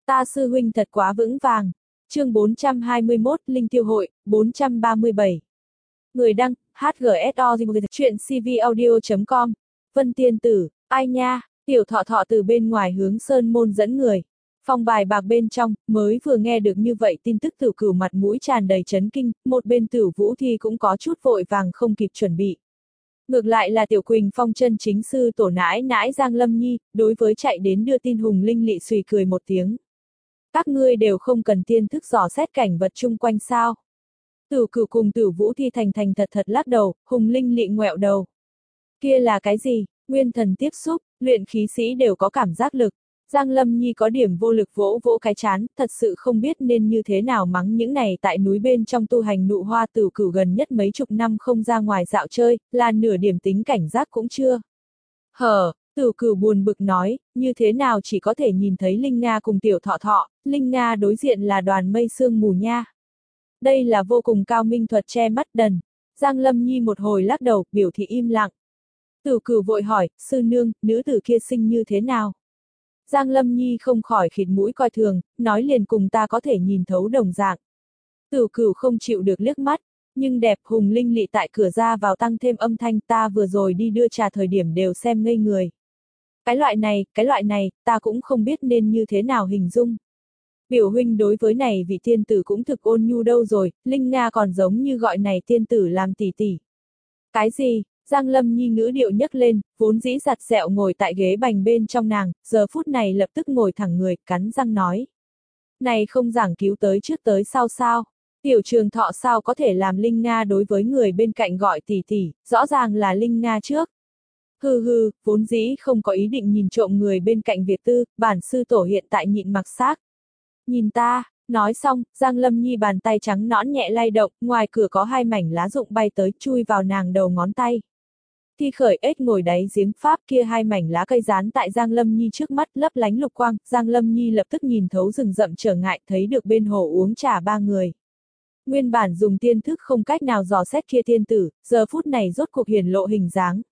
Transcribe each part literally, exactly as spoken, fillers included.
Ta sư huynh thật quá vững vàng. Chương bốn trăm hai mươi mốt, Linh Tiêu Hội, bốn trăm ba mươi bảy. Người đăng, hát giê ét o, chuyện c v audio chấm com. Vân Tiên Tử, ai nha, tiểu thọ thọ từ bên ngoài hướng sơn môn dẫn người. Phòng bài bạc bên trong, mới vừa nghe được như vậy tin tức Tử Cửu mặt mũi tràn đầy chấn kinh, một bên Tử Vũ Thi cũng có chút vội vàng không kịp chuẩn bị. Ngược lại là Tiểu Quỳnh Phong chân chính sư tổ nãi nãi Giang Lâm Nhi, đối với chạy đến đưa tin Hùng Linh Lị xùy cười một tiếng. Các ngươi đều không cần tiên thức dò xét cảnh vật chung quanh sao. Tử Cửu cùng Tử Vũ Thi thành thành thật thật lắc đầu, Hùng Linh Lị ngoẹo đầu. Kia là cái gì? Nguyên thần tiếp xúc, luyện khí sĩ đều có cảm giác lực. Giang Lâm Nhi có điểm vô lực vỗ vỗ cái chán, thật sự không biết nên như thế nào mắng những này tại núi bên trong tu hành nụ hoa Tử Cửu gần nhất mấy chục năm không ra ngoài dạo chơi, là nửa điểm tính cảnh giác cũng chưa. Hờ, Tử Cửu buồn bực nói, như thế nào chỉ có thể nhìn thấy Linh Nga cùng Tiểu Thọ Thọ, Linh Nga đối diện là đoàn mây sương mù nha. Đây là vô cùng cao minh thuật che mắt đần. Giang Lâm Nhi một hồi lắc đầu, biểu thị im lặng. Tử Cửu vội hỏi, sư nương, nữ tử kia sinh như thế nào? Giang Lâm Nhi không khỏi khịt mũi coi thường, nói liền cùng ta có thể nhìn thấu đồng dạng. Tử Cửu không chịu được liếc mắt, nhưng đẹp Hùng Linh Lị tại cửa ra vào tăng thêm âm thanh, ta vừa rồi đi đưa trà thời điểm đều xem ngây người. Cái loại này, cái loại này, ta cũng không biết nên như thế nào hình dung. Biểu huynh đối với này vị tiên tử cũng thực ôn nhu đâu rồi, Linh Nga còn giống như gọi này tiên tử làm tỷ tỷ. Cái gì? Giang Lâm Nhi ngữ điệu nhấc lên, vốn dĩ giặt sẹo ngồi tại ghế bành bên trong nàng, giờ phút này lập tức ngồi thẳng người, cắn răng nói. Này không giảng cứu tới trước tới sau sao? Tiểu Trường Thọ sao có thể làm Linh Nga đối với người bên cạnh gọi tỷ tỷ, rõ ràng là Linh Nga trước. Hừ hừ, vốn dĩ không có ý định nhìn trộm người bên cạnh việc tư, bản sư tổ hiện tại nhịn mặc xác. Nhìn ta, nói xong, Giang Lâm Nhi bàn tay trắng nõn nhẹ lay động, ngoài cửa có hai mảnh lá rụng bay tới, chui vào nàng đầu ngón tay. Thi khởi ếch ngồi đáy giếng pháp kia hai mảnh lá cây dán tại Giang Lâm Nhi trước mắt lấp lánh lục quang, Giang Lâm Nhi lập tức nhìn thấu rừng rậm trở ngại, thấy được bên hồ uống trà ba người. Nguyên bản dùng tiên thức không cách nào dò xét kia tiên tử, giờ phút này rốt cuộc hiển lộ hình dáng.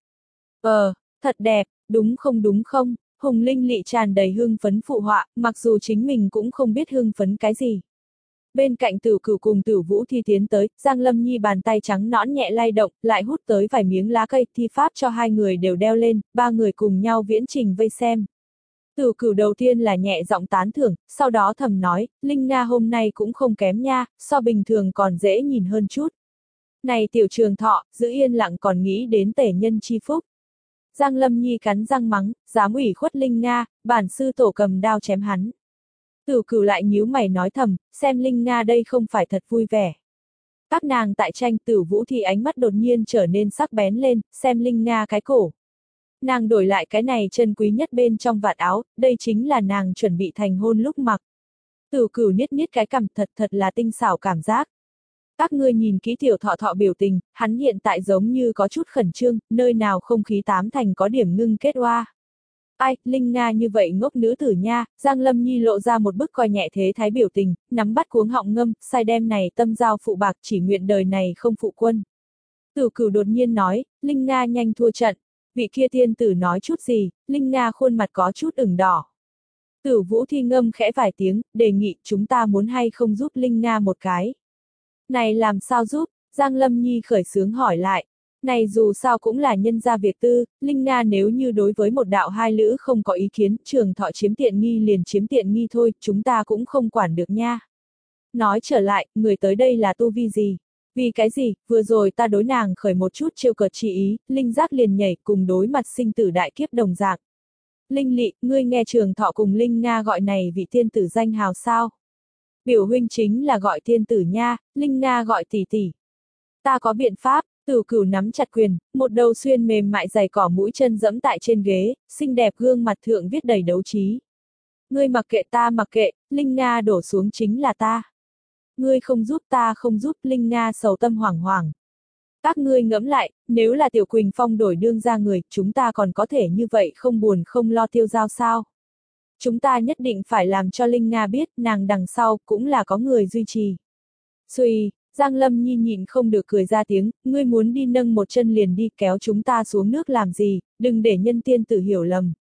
Ờ, thật đẹp, đúng không đúng không? Hùng Linh Lị tràn đầy hưng phấn phụ họa, mặc dù chính mình cũng không biết hưng phấn cái gì. Bên cạnh Tử Cửu cùng Tử Vũ Thi tiến tới, Giang Lâm Nhi bàn tay trắng nõn nhẹ lay động, lại hút tới vài miếng lá cây, thi pháp cho hai người đều đeo lên, ba người cùng nhau viễn trình vây xem. Tử Cửu đầu tiên là nhẹ giọng tán thưởng, sau đó thầm nói, Linh Nga hôm nay cũng không kém nha, so bình thường còn dễ nhìn hơn chút. Này Tiểu Trường Thọ, giữ yên lặng còn nghĩ đến tể nhân chi phúc. Giang Lâm Nhi cắn răng mắng, dám ủy khuất Linh Nga, bản sư tổ cầm đao chém hắn. Tử Cửu lại nhíu mày nói thầm, xem Linh Nga đây không phải thật vui vẻ. Các nàng tại tranh, Tử Vũ thì ánh mắt đột nhiên trở nên sắc bén lên, xem Linh Nga cái cổ. Nàng đổi lại cái này chân quý nhất bên trong vạt áo, đây chính là nàng chuẩn bị thành hôn lúc mặc. Tử Cửu niết niết cái cằm, thật thật là tinh xảo cảm giác. Các ngươi nhìn kỹ Tiểu Thọ Thọ biểu tình, hắn hiện tại giống như có chút khẩn trương, nơi nào không khí tám thành có điểm ngưng kết oa. Ai, Linh Nga như vậy ngốc nữ tử nha, Giang Lâm Nhi lộ ra một bức coi nhẹ thế thái biểu tình, nắm bắt cuống họng ngâm, sai đem này tâm giao phụ bạc chỉ nguyện đời này không phụ quân. Tử Cửu đột nhiên nói, Linh Nga nhanh thua trận, vị kia tiên tử nói chút gì, Linh Nga khuôn mặt có chút ửng đỏ. Tử Vũ Thi ngâm khẽ vài tiếng, đề nghị chúng ta muốn hay không giúp Linh Nga một cái. Này làm sao giúp? Giang Lâm Nhi khởi xướng hỏi lại. Này dù sao cũng là nhân gia việc tư, Linh Nga nếu như đối với một đạo hai lữ không có ý kiến, Trường Thọ chiếm tiện nghi liền chiếm tiện nghi thôi, chúng ta cũng không quản được nha. Nói trở lại, người tới đây là tu vi gì? Vì cái gì, vừa rồi ta đối nàng khởi một chút trêu cợt chỉ ý, Linh giác liền nhảy cùng đối mặt sinh tử đại kiếp đồng dạng. Linh Lị, ngươi nghe Trường Thọ cùng Linh Nga gọi này vị tiên tử danh hào sao? Biểu huynh chính là gọi tiên tử nha, Linh Nga gọi tỷ tỷ. Ta có biện pháp. Tử Cửu nắm chặt quyền, một đầu xuyên mềm mại dày cỏ mũi chân dẫm tại trên ghế, xinh đẹp gương mặt thượng viết đầy đấu trí. Ngươi mặc kệ ta mặc kệ, Linh Nga đổ xuống chính là ta. Ngươi không giúp ta không giúp, Linh Nga sầu tâm hoảng hoảng. Các ngươi ngẫm lại, nếu là Tiểu Quỳnh Phong đổi đương ra người, chúng ta còn có thể như vậy không buồn không lo tiêu dao sao? Chúng ta nhất định phải làm cho Linh Nga biết, nàng đằng sau cũng là có người duy trì. Xuy. Giang Lâm Nhi nhịn không được cười ra tiếng, ngươi muốn đi nâng một chân liền đi kéo chúng ta xuống nước làm gì, đừng để nhân tiên tử hiểu lầm.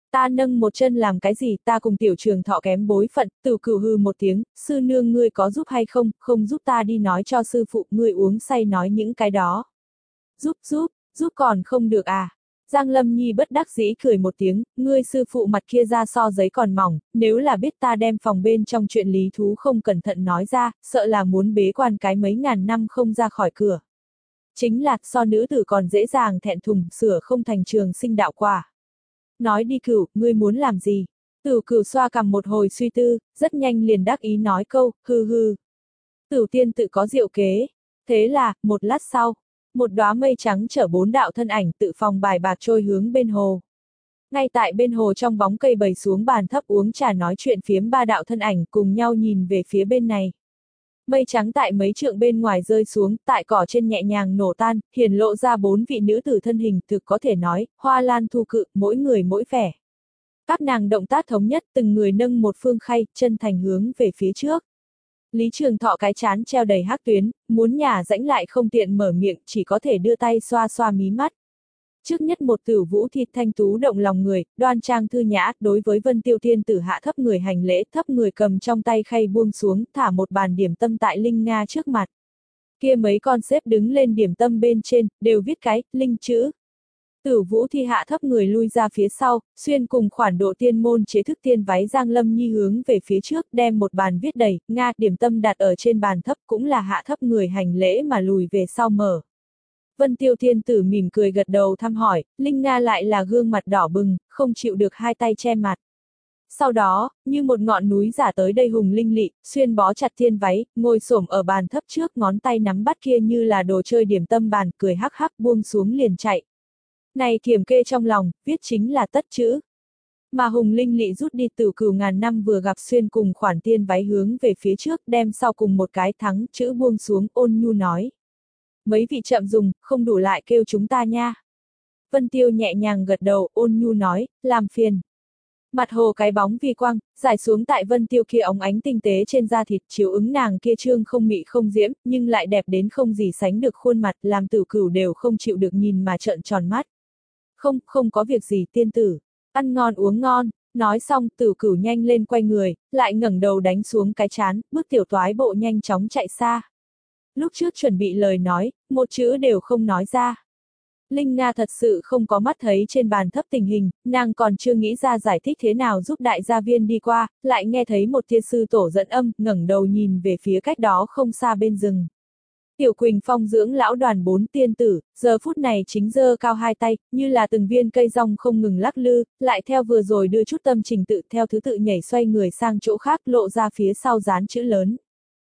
Ta nâng một chân làm cái gì, ta cùng Tiểu Trường Thọ kém bối phận, Tử Cửu hừ một tiếng, sư nương ngươi có giúp hay không, không giúp ta đi nói cho sư phụ, ngươi uống say nói những cái đó. Giúp giúp, giúp còn không được à. Giang Lâm Nhi bất đắc dĩ cười một tiếng, ngươi sư phụ mặt kia ra so giấy còn mỏng, nếu là biết ta đem phòng bên trong chuyện lý thú không cẩn thận nói ra, sợ là muốn bế quan cái mấy ngàn năm không ra khỏi cửa. Chính là, so nữ tử còn dễ dàng thẹn thùng, sửa không thành trường sinh đạo quả. Nói đi Cửu, ngươi muốn làm gì? Tử Cửu xoa cằm một hồi suy tư, rất nhanh liền đắc ý nói câu, hư hư. Tử tiên tự có diệu kế. Thế là, một lát sau, một đóa mây trắng chở bốn đạo thân ảnh tự phòng bài bạc trôi hướng bên hồ. Ngay tại bên hồ trong bóng cây bày xuống bàn thấp uống trà nói chuyện phiếm ba đạo thân ảnh cùng nhau nhìn về phía bên này. Mây trắng tại mấy trượng bên ngoài rơi xuống, tại cỏ trên nhẹ nhàng nổ tan, hiển lộ ra bốn vị nữ tử thân hình, thực có thể nói, hoa lan thu cự, mỗi người mỗi vẻ. Các nàng động tác thống nhất, từng người nâng một phương khay, chân thành hướng về phía trước. Lý Trường Thọ cái chán treo đầy hắc tuyến, muốn nhả rãnh lại không tiện mở miệng, chỉ có thể đưa tay xoa xoa mí mắt. Trước nhất một tử vũ thịt thanh tú động lòng người, đoan trang thư nhã, đối với Vân Tiêu Thiên tử hạ thấp người hành lễ, thấp người cầm trong tay khay buông xuống, thả một bàn điểm tâm tại Linh Nga trước mặt. Kia mấy con xếp đứng lên điểm tâm bên trên, đều viết cái, Linh chữ. Tử vũ thi hạ thấp người lui ra phía sau, xuyên cùng khoản độ tiên môn chế thức tiên váy Giang Lâm Nhi hướng về phía trước, đem một bàn viết đầy, Nga, điểm tâm đặt ở trên bàn thấp cũng là hạ thấp người hành lễ mà lùi về sau mở. Vân Tiêu Thiên tử mỉm cười gật đầu thăm hỏi, Linh Nga lại là gương mặt đỏ bừng, không chịu được hai tay che mặt. Sau đó, như một ngọn núi giả tới đây hùng linh lị, xuyên bó chặt thiên váy, ngồi xổm ở bàn thấp trước ngón tay nắm bắt kia như là đồ chơi điểm tâm bàn, cười hắc hắc buông xuống liền chạy. Này kiểm kê trong lòng, viết chính là tất chữ. Mà hùng linh lị rút đi Tử Cửu ngàn năm vừa gặp xuyên cùng khoản tiên váy hướng về phía trước đem sau cùng một cái thắng chữ buông xuống ôn nhu nói. Mấy vị chậm dùng, không đủ lại kêu chúng ta nha. Vân Tiêu nhẹ nhàng gật đầu, ôn nhu nói, làm phiền. Mặt hồ cái bóng vi quang, giải xuống tại Vân Tiêu kia óng ánh tinh tế trên da thịt chiếu ứng nàng kia trương không mị không diễm, nhưng lại đẹp đến không gì sánh được khuôn mặt, làm Tử Cửu đều không chịu được nhìn mà trợn tròn mắt. Không, không có việc gì tiên tử. Ăn ngon uống ngon, nói xong Tử Cửu nhanh lên quay người, lại ngẩng đầu đánh xuống cái chán, bước tiểu toái bộ nhanh chóng chạy xa. Lúc trước chuẩn bị lời nói, một chữ đều không nói ra. Linh Nga thật sự không có mắt thấy trên bàn thấp tình hình, nàng còn chưa nghĩ ra giải thích thế nào giúp đại gia viên đi qua, lại nghe thấy một thiên sư tổ dẫn âm, ngẩng đầu nhìn về phía cách đó không xa bên rừng. Tiểu Quỳnh Phong dưỡng lão đoàn bốn tiên tử, giờ phút này chính giơ cao hai tay, như là từng viên cây rong không ngừng lắc lư, lại theo vừa rồi đưa chút tâm trình tự theo thứ tự nhảy xoay người sang chỗ khác lộ ra phía sau dán chữ lớn.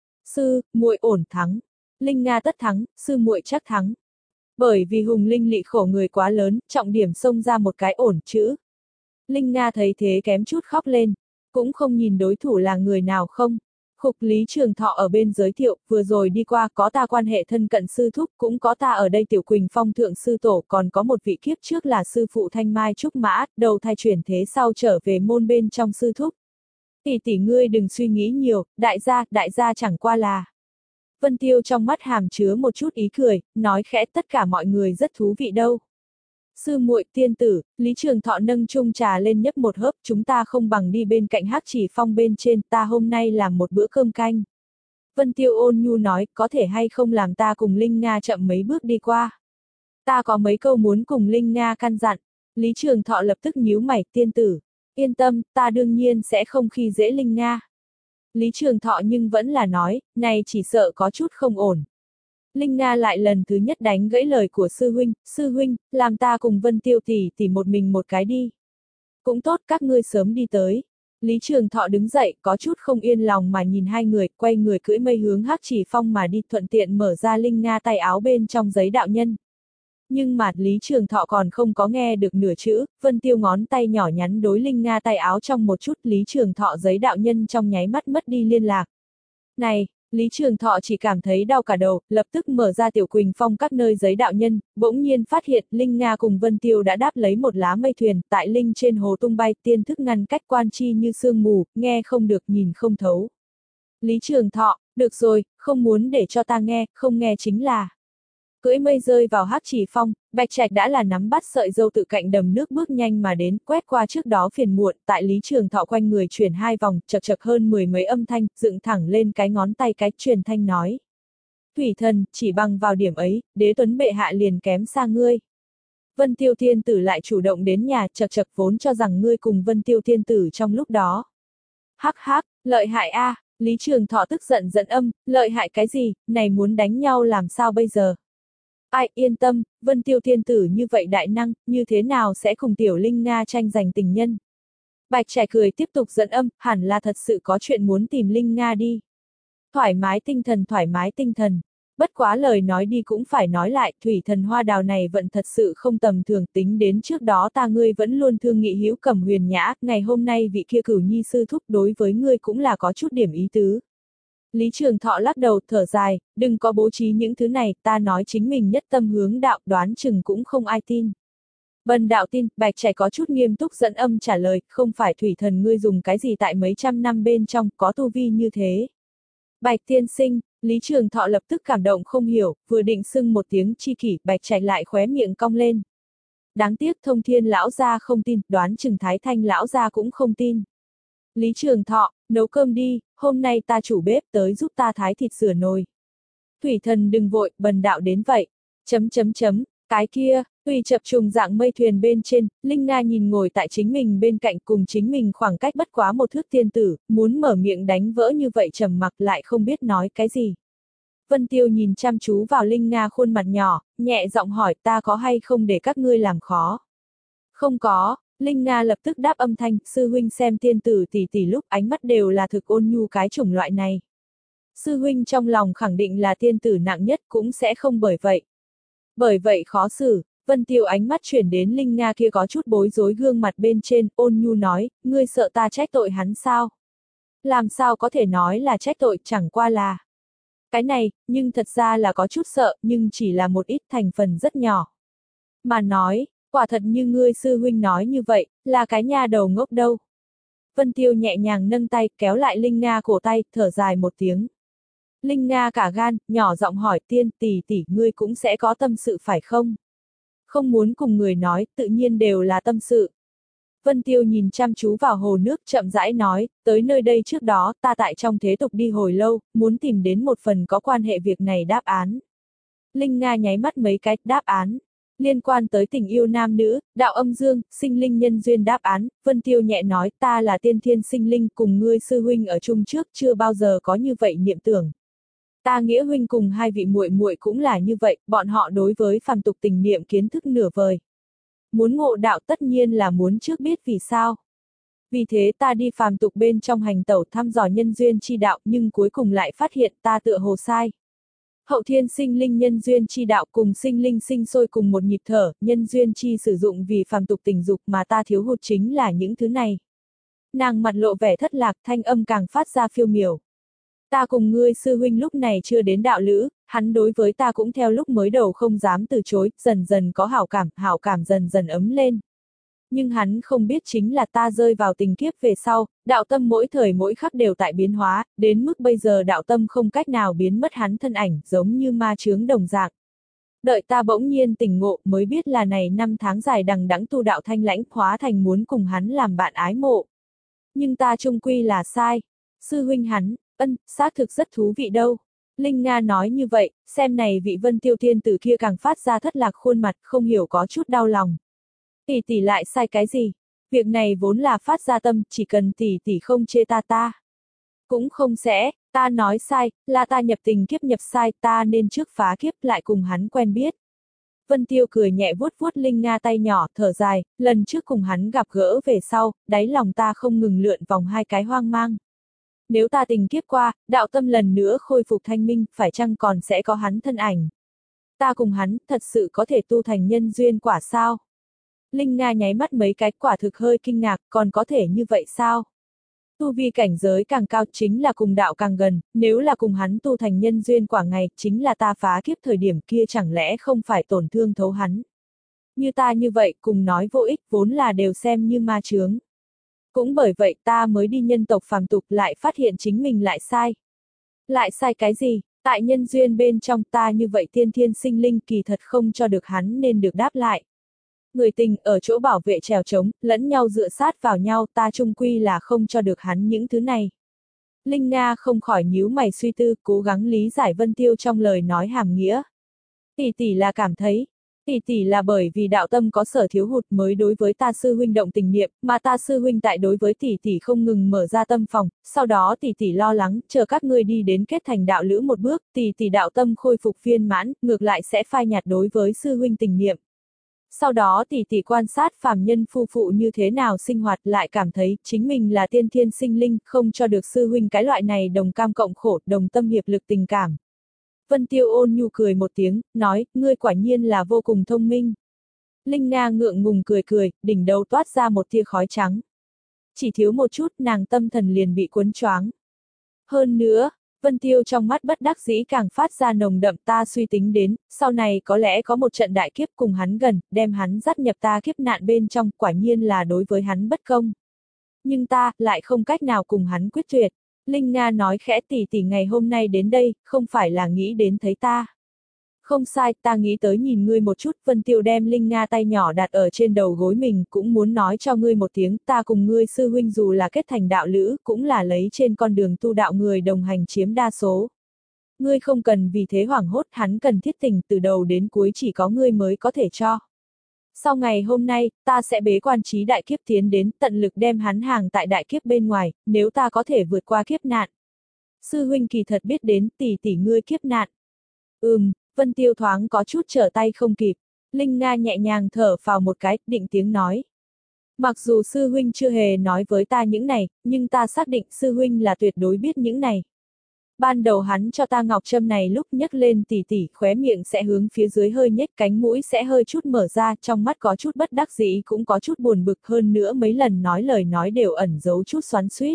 Sư, muội ổn thắng. Linh Nga tất thắng, sư muội chắc thắng. Bởi vì hùng linh lị khổ người quá lớn, trọng điểm xông ra một cái ổn chữ. Linh Nga thấy thế kém chút khóc lên, cũng không nhìn đối thủ là người nào không. Khục Lý Trường Thọ ở bên giới thiệu, vừa rồi đi qua có ta quan hệ thân cận sư thúc, cũng có ta ở đây Tiểu Quỳnh Phong thượng sư tổ, còn có một vị kiếp trước là sư phụ Thanh Mai Trúc Mã, đầu thai chuyển thế sau trở về môn bên trong sư thúc. Tỷ tỷ ngươi đừng suy nghĩ nhiều, đại gia, đại gia chẳng qua là. Vân Tiêu trong mắt hàm chứa một chút ý cười, nói khẽ tất cả mọi người rất thú vị đâu. Sư muội tiên tử, Lý Trường Thọ nâng chung trà lên nhấp một hớp, chúng ta không bằng đi bên cạnh Hắc Chỉ Phong bên trên, ta hôm nay làm một bữa cơm canh. Vân Tiêu ôn nhu nói, có thể hay không làm ta cùng Linh Nga chậm mấy bước đi qua. Ta có mấy câu muốn cùng Linh Nga căn dặn. Lý Trường Thọ lập tức nhíu mày, tiên tử. Yên tâm, ta đương nhiên sẽ không khi dễ Linh Nga. Lý Trường Thọ nhưng vẫn là nói, này chỉ sợ có chút không ổn. Linh Nga lại lần thứ nhất đánh gãy lời của sư huynh, sư huynh, làm ta cùng Vân Tiêu tỷ tỷ một mình một cái đi. Cũng tốt các ngươi sớm đi tới. Lý Trường Thọ đứng dậy, có chút không yên lòng mà nhìn hai người, quay người cưỡi mây hướng Hắc Chỉ Phong mà đi, thuận tiện mở ra Linh Nga tay áo bên trong giấy đạo nhân. Nhưng mà Lý Trường Thọ còn không có nghe được nửa chữ, Vân Tiêu ngón tay nhỏ nhắn đối Linh Nga tay áo trong một chút, Lý Trường Thọ giấy đạo nhân trong nháy mắt mất đi liên lạc. Này, Lý Trường Thọ chỉ cảm thấy đau cả đầu, lập tức mở ra Tiểu Quỳnh Phong các nơi giấy đạo nhân, bỗng nhiên phát hiện Linh Nga cùng Vân Tiêu đã đáp lấy một lá mây thuyền, tại Linh trên hồ tung bay, tiên thức ngăn cách quan chi như sương mù, nghe không được nhìn không thấu. Lý Trường Thọ, được rồi, không muốn để cho ta nghe, không nghe chính là. Cưỡi mây rơi vào hắc chỉ phong, Bạch Trạch đã là nắm bắt sợi dâu tự cạnh đầm nước bước nhanh mà đến, quét qua trước đó phiền muộn, tại Lý Trường Thọ quanh người chuyển hai vòng, chật chật hơn mười mấy âm thanh, dựng thẳng lên cái ngón tay cái truyền thanh nói. Thủy thần, chỉ bằng vào điểm ấy, đế tuấn bệ hạ liền kém xa ngươi. Vân Tiêu Thiên Tử lại chủ động đến nhà, chật chật vốn cho rằng ngươi cùng Vân Tiêu Thiên Tử trong lúc đó. Hắc hắc, lợi hại a, à, Lý Trường Thọ tức giận giận âm, lợi hại cái gì, này muốn đánh nhau làm sao bây giờ? Ai, yên tâm, Vân Tiêu Thiên Tử như vậy đại năng, như thế nào sẽ cùng Tiểu Linh Nga tranh giành tình nhân? Bạch Trạch cười tiếp tục giận âm, hẳn là thật sự có chuyện muốn tìm Linh Nga đi. Thoải mái tinh thần thoải mái tinh thần. Bất quá lời nói đi cũng phải nói lại, thủy thần hoa đào này vẫn thật sự không tầm thường, tính đến trước đó ta ngươi vẫn luôn thương nghị hữu Cẩm Huyền Nhã, ngày hôm nay vị kia cửu nhi sư thúc đối với ngươi cũng là có chút điểm ý tứ. Lý Trường Thọ lắc đầu thở dài, đừng có bố trí những thứ này, ta nói chính mình nhất tâm hướng đạo, đoán chừng cũng không ai tin. Bần đạo tin, Bạch Trạch có chút nghiêm túc dẫn âm trả lời, không phải thủy thần ngươi dùng cái gì tại mấy trăm năm bên trong, có tu vi như thế. Bạch tiên sinh, Lý Trường Thọ lập tức cảm động không hiểu, vừa định xưng một tiếng chi kỷ, Bạch Trạch lại khóe miệng cong lên. Đáng tiếc Thông Thiên lão gia không tin, đoán chừng Thái Thanh lão gia cũng không tin. Lý Trường Thọ, nấu cơm đi, hôm nay ta chủ bếp tới giúp ta thái thịt rửa nồi. Thủy thần đừng vội, bần đạo đến vậy. Chấm chấm chấm, cái kia, tùy chập trùng dạng mây thuyền bên trên, Linh Nga nhìn ngồi tại chính mình bên cạnh cùng chính mình khoảng cách bất quá một thước tiên tử, muốn mở miệng đánh vỡ như vậy trầm mặc lại không biết nói cái gì. Vân Tiêu nhìn chăm chú vào Linh Nga khuôn mặt nhỏ, nhẹ giọng hỏi ta có hay không để các ngươi làm khó. Không có. Linh Nga lập tức đáp âm thanh, sư huynh xem tiên tử tỷ tỷ lúc ánh mắt đều là thực ôn nhu cái chủng loại này. Sư huynh trong lòng khẳng định là tiên tử nặng nhất cũng sẽ không bởi vậy. Bởi vậy khó xử, Vân Tiêu ánh mắt chuyển đến Linh Nga kia có chút bối rối gương mặt bên trên, ôn nhu nói, ngươi sợ ta trách tội hắn sao? Làm sao có thể nói là trách tội, chẳng qua là. Cái này, nhưng thật ra là có chút sợ, nhưng chỉ là một ít thành phần rất nhỏ. Mà nói, quả thật như ngươi sư huynh nói như vậy, là cái nha đầu ngốc đâu. Vân Tiêu nhẹ nhàng nâng tay, kéo lại Linh Nga cổ tay, thở dài một tiếng. Linh Nga cả gan, nhỏ giọng hỏi tiên tỷ tỷ ngươi cũng sẽ có tâm sự phải không? Không muốn cùng người nói, tự nhiên đều là tâm sự. Vân Tiêu nhìn chăm chú vào hồ nước chậm rãi nói, tới nơi đây trước đó ta tại trong thế tục đi hồi lâu, muốn tìm đến một phần có quan hệ việc này đáp án. Linh Nga nháy mắt mấy cái, đáp án. Liên quan tới tình yêu nam nữ, đạo âm dương, sinh linh nhân duyên đáp án, Vân Tiêu nhẹ nói ta là tiên thiên sinh linh cùng ngươi sư huynh ở chung trước chưa bao giờ có như vậy niệm tưởng. Ta nghĩa huynh cùng hai vị muội muội cũng là như vậy, bọn họ đối với phàm tục tình niệm kiến thức nửa vời. Muốn ngộ đạo tất nhiên là muốn trước biết vì sao. Vì thế ta đi phàm tục bên trong hành tẩu thăm dò nhân duyên chi đạo nhưng cuối cùng lại phát hiện ta tựa hồ sai. Hậu thiên sinh linh nhân duyên chi đạo cùng sinh linh sinh sôi cùng một nhịp thở, nhân duyên chi sử dụng vì phàm tục tình dục mà ta thiếu hụt chính là những thứ này. Nàng mặt lộ vẻ thất lạc, thanh âm càng phát ra phiêu miểu. Ta cùng ngươi sư huynh lúc này chưa đến đạo lữ, hắn đối với ta cũng theo lúc mới đầu không dám từ chối, dần dần có hảo cảm, hảo cảm dần dần ấm lên. Nhưng hắn không biết chính là ta rơi vào tình kiếp về sau, đạo tâm mỗi thời mỗi khắc đều tại biến hóa, đến mức bây giờ đạo tâm không cách nào biến mất hắn thân ảnh, giống như ma chướng đồng dạng. Đợi ta bỗng nhiên tỉnh ngộ mới biết là này năm tháng dài đằng đẵng tu đạo thanh lãnh hóa thành muốn cùng hắn làm bạn ái mộ. Nhưng ta chung quy là sai. Sư huynh hắn, ân, xác thực rất thú vị đâu. Linh Nga nói như vậy, xem này vị Vân Tiêu Thiên Tử kia càng phát ra thất lạc khuôn mặt, không hiểu có chút đau lòng. Tỷ tỷ lại sai cái gì? Việc này vốn là phát ra tâm, chỉ cần tỷ tỷ không chê ta ta. Cũng không sẽ, ta nói sai, là ta nhập tình kiếp nhập sai, ta nên trước phá kiếp lại cùng hắn quen biết. Vân Tiêu cười nhẹ vuốt vuốt Linh Nga tay nhỏ, thở dài, lần trước cùng hắn gặp gỡ về sau, đáy lòng ta không ngừng lượn vòng hai cái hoang mang. Nếu ta tình kiếp qua, đạo tâm lần nữa khôi phục thanh minh, phải chăng còn sẽ có hắn thân ảnh? Ta cùng hắn, thật sự có thể tu thành nhân duyên quả sao? Linh Nga nháy mắt mấy cái quả thực hơi kinh ngạc, còn có thể như vậy sao? Tu vi cảnh giới càng cao chính là cùng đạo càng gần, nếu là cùng hắn tu thành nhân duyên quả ngày, chính là ta phá kiếp thời điểm kia chẳng lẽ không phải tổn thương thấu hắn? Như ta như vậy, cùng nói vô ích, vốn là đều xem như ma chướng. Cũng bởi vậy ta mới đi nhân tộc phàm tục lại phát hiện chính mình lại sai. Lại sai cái gì? Tại nhân duyên bên trong ta như vậy tiên thiên sinh linh kỳ thật không cho được hắn nên được đáp lại. Người tình ở chỗ bảo vệ trèo trống, lẫn nhau dựa sát vào nhau, ta chung quy là không cho được hắn những thứ này. Linh Nga không khỏi nhíu mày suy tư, cố gắng lý giải Vân Tiêu trong lời nói hàm nghĩa. Tỷ tỷ là cảm thấy, tỷ tỷ là bởi vì đạo tâm có sở thiếu hụt mới đối với ta sư huynh động tình niệm, mà ta sư huynh tại đối với tỷ tỷ không ngừng mở ra tâm phòng, sau đó tỷ tỷ lo lắng, chờ các ngươi đi đến kết thành đạo lữ một bước, tỷ tỷ đạo tâm khôi phục viên mãn, ngược lại sẽ phai nhạt đối với sư huynh tình niệm. Sau đó tỷ tỷ quan sát phàm nhân phu phụ như thế nào sinh hoạt, lại cảm thấy chính mình là tiên thiên sinh linh, không cho được sư huynh cái loại này đồng cam cộng khổ, đồng tâm hiệp lực tình cảm. Vân Tiêu ôn nhu cười một tiếng, nói, ngươi quả nhiên là vô cùng thông minh. Linh Nga ngượng ngùng cười cười, đỉnh đầu toát ra một tia khói trắng. Chỉ thiếu một chút, nàng tâm thần liền bị cuốn choáng. Hơn nữa, Vân Tiêu trong mắt bất đắc dĩ càng phát ra nồng đậm, ta suy tính đến, sau này có lẽ có một trận đại kiếp cùng hắn gần, đem hắn dắt nhập ta kiếp nạn bên trong, quả nhiên là đối với hắn bất công. Nhưng ta, lại không cách nào cùng hắn quyết tuyệt. Linh Nga nói khẽ, tỷ tỷ ngày hôm nay đến đây, không phải là nghĩ đến thấy ta. Không sai, ta nghĩ tới nhìn ngươi một chút. Vân Tiêu đem Linh Nga tay nhỏ đặt ở trên đầu gối mình, cũng muốn nói cho ngươi một tiếng, ta cùng ngươi sư huynh dù là kết thành đạo lữ, cũng là lấy trên con đường tu đạo người đồng hành chiếm đa số. Ngươi không cần vì thế hoảng hốt, hắn cần thiết tình từ đầu đến cuối chỉ có ngươi mới có thể cho. Sau ngày hôm nay, ta sẽ bế quan trí đại kiếp tiến đến, tận lực đem hắn hàng tại đại kiếp bên ngoài, nếu ta có thể vượt qua kiếp nạn. Sư huynh kỳ thật biết đến, tỷ tỷ ngươi kiếp nạn. Ừm, Vân Tiêu thoáng có chút trở tay không kịp. Linh Nga nhẹ nhàng thở phào một cái, định tiếng nói. Mặc dù sư huynh chưa hề nói với ta những này, nhưng ta xác định sư huynh là tuyệt đối biết những này. Ban đầu hắn cho ta ngọc trâm này lúc nhấc lên tỉ tỉ, khóe miệng sẽ hướng phía dưới hơi nhếch, cánh mũi sẽ hơi chút mở ra, trong mắt có chút bất đắc dĩ cũng có chút buồn bực, hơn nữa mấy lần nói lời nói đều ẩn giấu chút xoắn xuýt.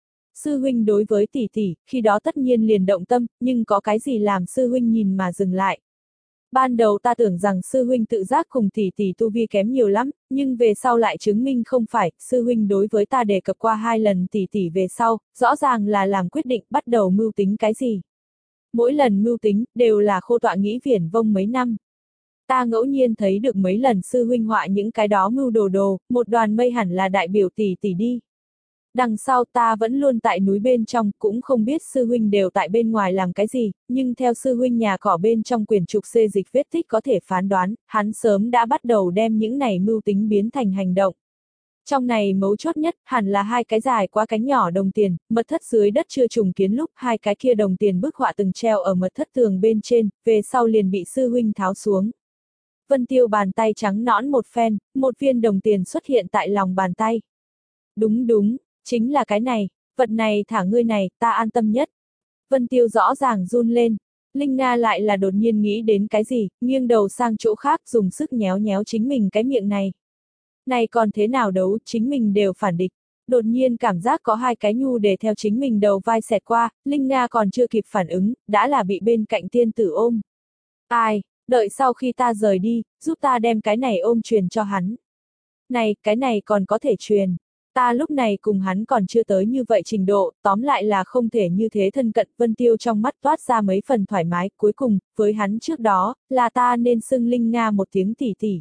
Sư huynh đối với tỷ tỷ, khi đó tất nhiên liền động tâm, nhưng có cái gì làm sư huynh nhìn mà dừng lại. Ban đầu ta tưởng rằng sư huynh tự giác cùng tỷ tỷ tu vi kém nhiều lắm, nhưng về sau lại chứng minh không phải, sư huynh đối với ta đề cập qua hai lần tỷ tỷ về sau, rõ ràng là làm quyết định bắt đầu mưu tính cái gì. Mỗi lần mưu tính, đều là khô tọa nghĩ viển vông mấy năm. Ta ngẫu nhiên thấy được mấy lần sư huynh họa những cái đó mưu đồ đồ, một đoàn mây hẳn là đại biểu tỷ tỷ đi. Đằng sau ta vẫn luôn tại núi bên trong, cũng không biết sư huynh đều tại bên ngoài làm cái gì, nhưng theo sư huynh nhà cỏ bên trong quyển trục xê dịch vết tích có thể phán đoán, hắn sớm đã bắt đầu đem những này mưu tính biến thành hành động. Trong này mấu chốt nhất, hẳn là hai cái dài quá cánh nhỏ đồng tiền, mật thất dưới đất chưa trùng kiến lúc, hai cái kia đồng tiền bức họa từng treo ở mật thất tường bên trên, về sau liền bị sư huynh tháo xuống. Vân Tiêu bàn tay trắng nõn một phen, một viên đồng tiền xuất hiện tại lòng bàn tay. Đúng đúng. Chính là cái này, vật này thả ngươi này, ta an tâm nhất. Vân Tiêu rõ ràng run lên. Linh Nga lại là đột nhiên nghĩ đến cái gì, nghiêng đầu sang chỗ khác dùng sức nhéo nhéo chính mình cái miệng này. Này còn thế nào đấu, chính mình đều phản địch. Đột nhiên cảm giác có hai cái nhu để theo chính mình đầu vai xẹt qua, Linh Nga còn chưa kịp phản ứng, đã là bị bên cạnh tiên tử ôm. Ai, đợi sau khi ta rời đi, giúp ta đem cái này ôm truyền cho hắn. Này, cái này còn có thể truyền. Ta lúc này cùng hắn còn chưa tới như vậy trình độ, tóm lại là không thể như thế thân cận. Vân Tiêu trong mắt toát ra mấy phần thoải mái, cuối cùng, với hắn trước đó, là ta nên xưng Linh Nga một tiếng tỷ tỷ.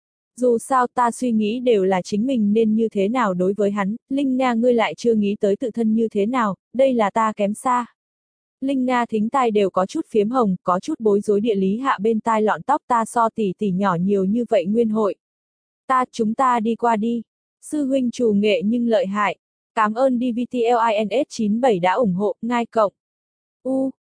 Dù sao ta suy nghĩ đều là chính mình nên như thế nào đối với hắn, Linh Nga ngươi lại chưa nghĩ tới tự thân như thế nào, đây là ta kém xa. Linh Nga thính tai đều có chút phiếm hồng, có chút bối rối địa lý hạ bên tai lọn tóc, ta so tỷ tỷ nhỏ nhiều như vậy nguyên hội. Ta, chúng ta đi qua đi. Sư huynh trù nghệ nhưng lợi hại. Cảm ơn đê vê tê lins chín bảy đã ủng hộ, ngai cộng. U,